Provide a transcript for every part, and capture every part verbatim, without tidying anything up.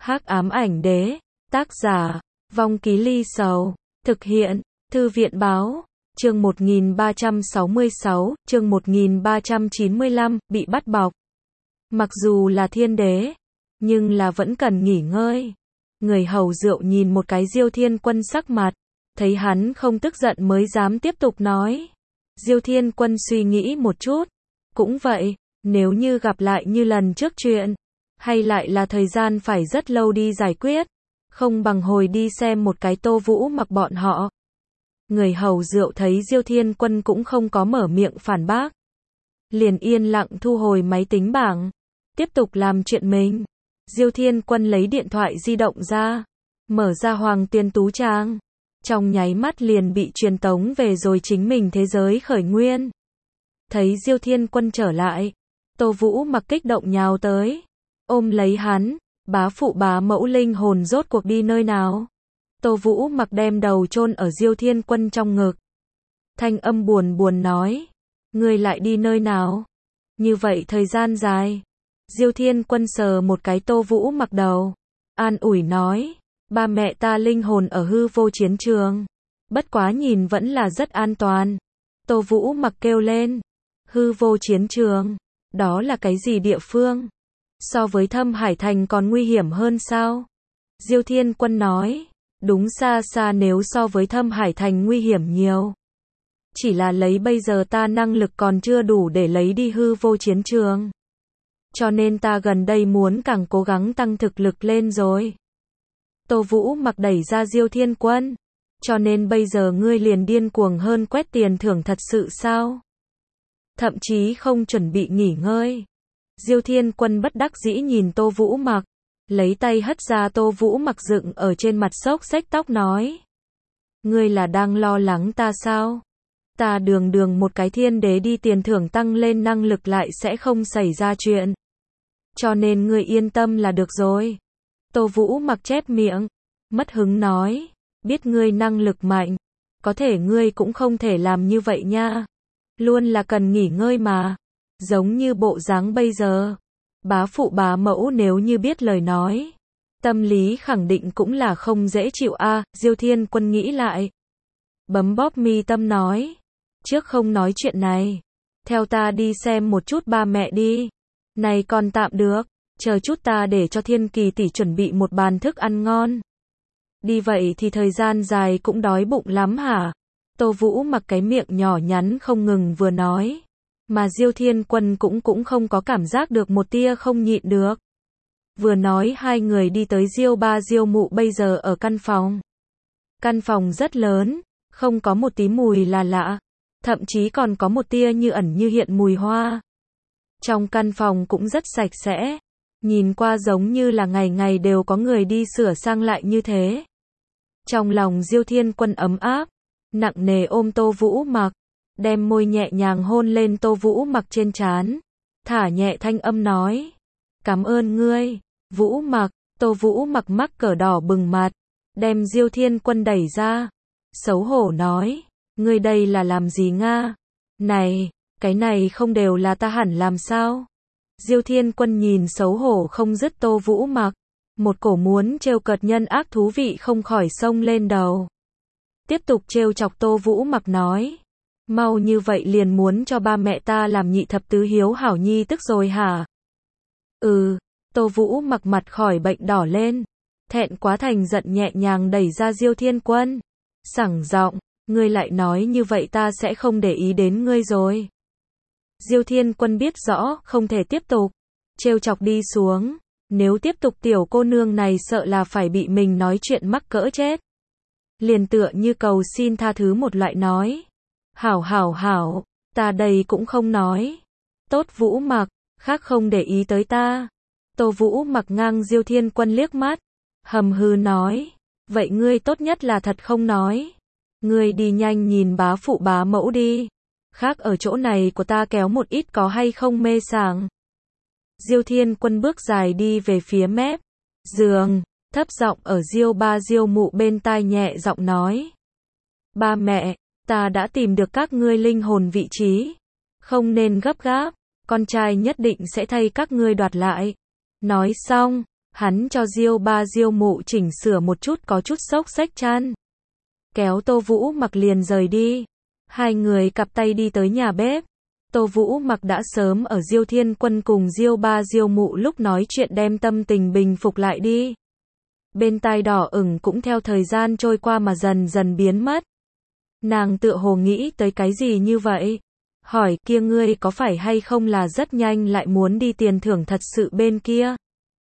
Hắc ám ảnh đế, tác giả, Vong Ký Ly Sầu, thực hiện, Thư viện báo, chương một nghìn ba trăm sáu mươi sáu, chương một nghìn ba trăm chín mươi lăm, bị bắt bọc. Mặc dù là thiên đế, nhưng là vẫn cần nghỉ ngơi. Người hầu rượu nhìn một cái Diêu Thiên Quân sắc mặt, thấy hắn không tức giận mới dám tiếp tục nói. Diêu Thiên Quân suy nghĩ một chút, cũng vậy, nếu như gặp lại như lần trước chuyện, hay lại là thời gian phải rất lâu đi giải quyết, không bằng hồi đi xem một cái Tô Vũ Mặc bọn họ. Người hầu rượu thấy Diêu Thiên Quân cũng không có mở miệng phản bác, liền yên lặng thu hồi máy tính bảng, tiếp tục làm chuyện mình. Diêu Thiên Quân lấy điện thoại di động ra, mở ra Hoàng Tiên Tú Trang, trong nháy mắt liền bị truyền tống về rồi chính mình thế giới khởi nguyên. Thấy Diêu Thiên Quân trở lại, Tô Vũ Mặc kích động nhào tới, ôm lấy hắn, bá phụ bá mẫu linh hồn rốt cuộc đi nơi nào? Tô Vũ Mặc đem đầu chôn ở Diêu Thiên Quân trong ngực. Thanh âm buồn buồn nói, ngươi lại đi nơi nào? Như vậy thời gian dài. Diêu Thiên Quân sờ một cái Tô Vũ Mặc đầu, an ủi nói, ba mẹ ta linh hồn ở hư vô chiến trường, bất quá nhìn vẫn là rất an toàn. Tô Vũ Mặc kêu lên, hư vô chiến trường, đó là cái gì địa phương? So với Thâm Hải Thành còn nguy hiểm hơn sao? Diêu Thiên Quân nói, đúng xa xa nếu so với Thâm Hải Thành nguy hiểm nhiều. Chỉ là lấy bây giờ ta năng lực còn chưa đủ để lấy đi hư vô chiến trường. Cho nên ta gần đây muốn càng cố gắng tăng thực lực lên rồi. Tô Vũ Mặc đẩy ra Diêu Thiên Quân. Cho nên bây giờ ngươi liền điên cuồng hơn quét tiền thưởng thật sự sao? Thậm chí không chuẩn bị nghỉ ngơi. Diêu Thiên Quân bất đắc dĩ nhìn Tô Vũ Mặc, lấy tay hất ra Tô Vũ Mặc dựng ở trên mặt xốc xếch tóc nói. Ngươi là đang lo lắng ta sao? Ta đường đường một cái thiên đế đi tiền thưởng tăng lên năng lực lại sẽ không xảy ra chuyện. Cho nên ngươi yên tâm là được rồi. Tô Vũ Mặc chép miệng, mất hứng nói, biết ngươi năng lực mạnh, có thể ngươi cũng không thể làm như vậy nha. Luôn là cần nghỉ ngơi mà. Giống như bộ dáng bây giờ, bá phụ bá mẫu nếu như biết lời nói, tâm lý khẳng định cũng là không dễ chịu a. À, Diêu Thiên Quân nghĩ lại, bấm bóp mi tâm nói, trước không nói chuyện này, theo ta đi xem một chút ba mẹ đi. Này còn tạm được, chờ chút ta để cho Thiên Kỳ tỷ chuẩn bị một bàn thức ăn ngon. Đi vậy thì thời gian dài cũng đói bụng lắm hả? Tô Vũ Mặc cái miệng nhỏ nhắn không ngừng vừa nói, mà Diêu Thiên Quân cũng cũng không có cảm giác được một tia không nhịn được. Vừa nói hai người đi tới Diêu ba Diêu mụ bây giờ ở căn phòng. Căn phòng rất lớn, không có một tí mùi là lạ, thậm chí còn có một tia như ẩn như hiện mùi hoa. Trong căn phòng cũng rất sạch sẽ, nhìn qua giống như là ngày ngày đều có người đi sửa sang lại như thế. Trong lòng Diêu Thiên Quân ấm áp, nặng nề ôm Tô Vũ Mặc, đem môi nhẹ nhàng hôn lên Tô Vũ Mặc trên trán, thả nhẹ thanh âm nói, cảm ơn ngươi, Vũ Mặc. Tô Vũ Mặc mắc cỡ đỏ bừng mặt, đem Diêu Thiên Quân đẩy ra, xấu hổ nói, ngươi đây là làm gì nga? Này, cái này không đều là ta hẳn làm sao? Diêu Thiên Quân nhìn xấu hổ không dứt Tô Vũ Mặc, một cổ muốn trêu cợt nhân ác thú vị không khỏi xông lên đầu. Tiếp tục trêu chọc Tô Vũ Mặc nói, mau như vậy liền muốn cho ba mẹ ta làm nhị thập tứ hiếu hảo nhi tức rồi hả? Ừ, Tô Vũ Mặc mặt khỏi bệnh đỏ lên, thẹn quá thành giận nhẹ nhàng đẩy ra Diêu Thiên Quân, sẳng giọng, ngươi lại nói như vậy ta sẽ không để ý đến ngươi rồi. Diêu Thiên Quân biết rõ không thể tiếp tục trêu chọc đi xuống, nếu tiếp tục tiểu cô nương này sợ là phải bị mình nói chuyện mắc cỡ chết. Liền tựa như cầu xin tha thứ một loại nói, hảo hảo hảo, ta đây cũng không nói. Tốt Vũ Mặc, khác không để ý tới ta. Tô Vũ Mặc ngang Diêu Thiên Quân liếc mắt, hầm hừ nói, vậy ngươi tốt nhất là thật không nói. Ngươi đi nhanh nhìn bá phụ bá mẫu đi, khác ở chỗ này của ta kéo một ít có hay không mê sảng. Diêu Thiên Quân bước dài đi về phía mép giường, thấp giọng ở Diêu ba Diêu mụ bên tai nhẹ giọng nói, ba mẹ, ta đã tìm được các ngươi linh hồn vị trí, không nên gấp gáp, con trai nhất định sẽ thay các ngươi đoạt lại. Nói xong, Hắn cho Diêu ba Diêu mụ chỉnh sửa một chút có chút xốc xếch chăn. Kéo Tô Vũ Mặc liền rời đi. Hai người cặp tay đi tới nhà bếp. Tô Vũ Mặc đã sớm ở Diêu Thiên Quân cùng Diêu ba Diêu mụ lúc nói chuyện đem tâm tình bình phục lại đi. Bên tai đỏ ửng cũng theo thời gian trôi qua mà dần dần biến mất. Nàng tựa hồ nghĩ tới cái gì như vậy? Hỏi kia ngươi có phải hay không là rất nhanh lại muốn đi tiền thưởng thật sự bên kia?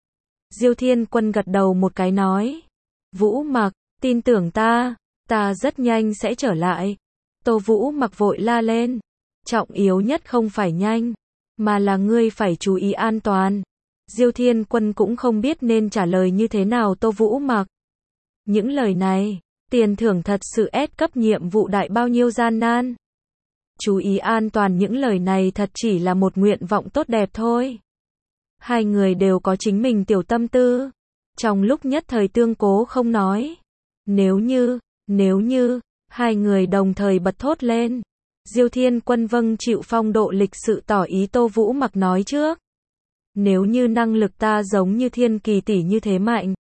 Diêu Thiên Quân gật đầu một cái nói. Vũ Mặc, tin tưởng ta, ta rất nhanh sẽ trở lại. Tô Vũ Mặc vội la lên. Trọng yếu nhất không phải nhanh, mà là ngươi phải chú ý an toàn. Diêu Thiên Quân cũng không biết nên trả lời như thế nào Tô Vũ Mặc. Những lời này, tiền thưởng thật sự S cấp nhiệm vụ đại bao nhiêu gian nan. Chú ý an toàn những lời này thật chỉ là một nguyện vọng tốt đẹp thôi. Hai người đều có chính mình tiểu tâm tư. Trong lúc nhất thời tương cố không nói. Nếu như, nếu như, hai người đồng thời bật thốt lên. Diêu Thiên Quân vâng chịu phong độ lịch sự tỏ ý Tô Vũ Mặc nói trước. Nếu như năng lực ta giống như Thiên Kỳ tỷ như thế mạnh,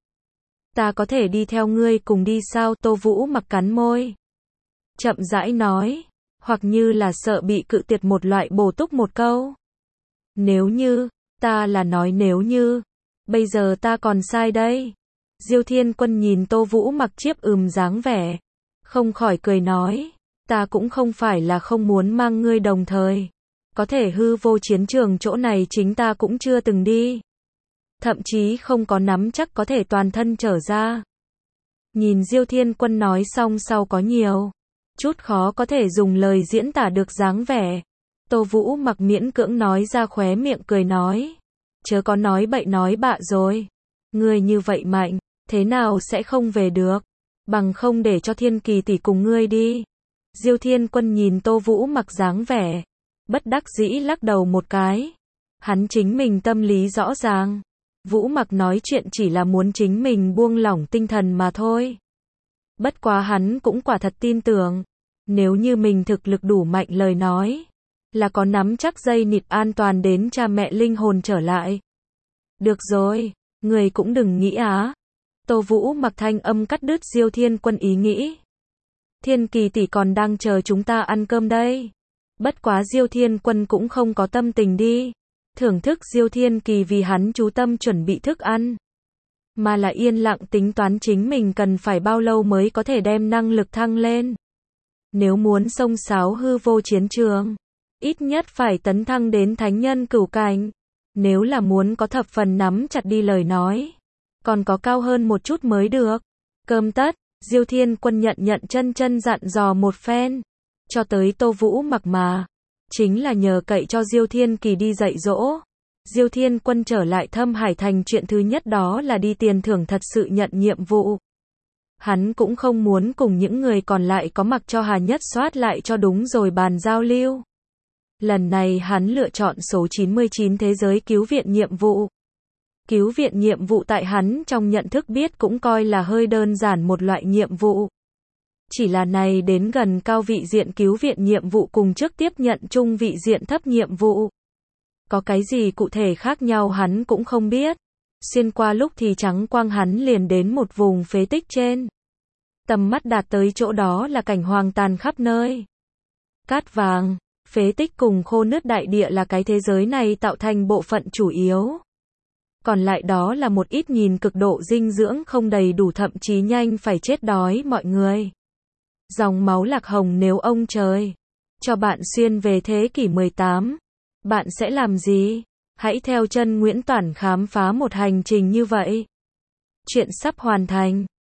ta có thể đi theo ngươi cùng đi sao? Tô Vũ Mặc cắn môi. Chậm rãi nói, hoặc như là sợ bị cự tuyệt một loại bổ túc một câu. Nếu như, ta là nói nếu như, bây giờ ta còn sai đây. Diêu Thiên Quân nhìn Tô Vũ Mặc chiếp ừm dáng vẻ, không khỏi cười nói, ta cũng không phải là không muốn mang ngươi đồng thời. Có thể hư vô chiến trường chỗ này chính ta cũng chưa từng đi. Thậm chí không có nắm chắc có thể toàn thân trở ra. Nhìn Diêu Thiên Quân nói xong sau có nhiều chút khó có thể dùng lời diễn tả được dáng vẻ. Tô Vũ Mặc miễn cưỡng nói ra khóe miệng cười nói. Chớ có nói bậy nói bạ rồi. Ngươi như vậy mạnh, thế nào sẽ không về được. Bằng không để cho Thiên Kỳ tỷ cùng ngươi đi. Diêu Thiên Quân nhìn Tô Vũ Mặc dáng vẻ, bất đắc dĩ lắc đầu một cái. Hắn chính mình tâm lý rõ ràng. Vũ Mặc nói chuyện chỉ là muốn chính mình buông lỏng tinh thần mà thôi. Bất quá hắn cũng quả thật tin tưởng. Nếu như mình thực lực đủ mạnh lời nói, là có nắm chắc dây nịt an toàn đến cha mẹ linh hồn trở lại. Được rồi, người cũng đừng nghĩ á. Tô Vũ Mặc thanh âm cắt đứt Diêu Thiên Quân ý nghĩ. Thiên Kỳ tỷ còn đang chờ chúng ta ăn cơm đây. Bất quá Diêu Thiên Quân cũng không có tâm tình đi thưởng thức Diêu Thiên Kỳ vì hắn chú tâm chuẩn bị thức ăn, mà là yên lặng tính toán chính mình cần phải bao lâu mới có thể đem năng lực thăng lên. Nếu muốn xông xáo hư vô chiến trường, ít nhất phải tấn thăng đến thánh nhân cửu cảnh. Nếu là muốn có thập phần nắm chặt đi lời nói, còn có cao hơn một chút mới được. Cơm tất, Diêu Thiên Quân nhận nhận chân chân dặn dò một phen, cho tới Tô Vũ Mặc mà, chính là nhờ cậy cho Diêu Thiên Kỳ đi dạy dỗ. Diêu Thiên Quân trở lại Thâm Hải Thành chuyện thứ nhất đó là đi tiền thưởng thật sự nhận nhiệm vụ. Hắn cũng không muốn cùng những người còn lại có mặc cho Hà Nhất soát lại cho đúng rồi bàn giao lưu. Lần này hắn lựa chọn số chín mươi chín thế giới cứu viện nhiệm vụ. Cứu viện nhiệm vụ tại hắn trong nhận thức biết cũng coi là hơi đơn giản một loại nhiệm vụ. Chỉ là này đến gần cao vị diện cứu viện nhiệm vụ cùng trước tiếp nhận trung vị diện thấp nhiệm vụ. Có cái gì cụ thể khác nhau hắn cũng không biết. Xuyên qua lúc thì trắng quang hắn liền đến một vùng phế tích trên. Tầm mắt đạt tới chỗ đó là cảnh hoang tàn khắp nơi. Cát vàng, phế tích cùng khô nứt đại địa là cái thế giới này tạo thành bộ phận chủ yếu. Còn lại đó là một ít nhìn cực độ dinh dưỡng không đầy đủ thậm chí nhanh phải chết đói mọi người. Dòng máu lạc hồng nếu ông trời cho bạn xuyên về thế kỷ mười tám, bạn sẽ làm gì? Hãy theo chân Nguyễn Toản khám phá một hành trình như vậy. Chuyện sắp hoàn thành.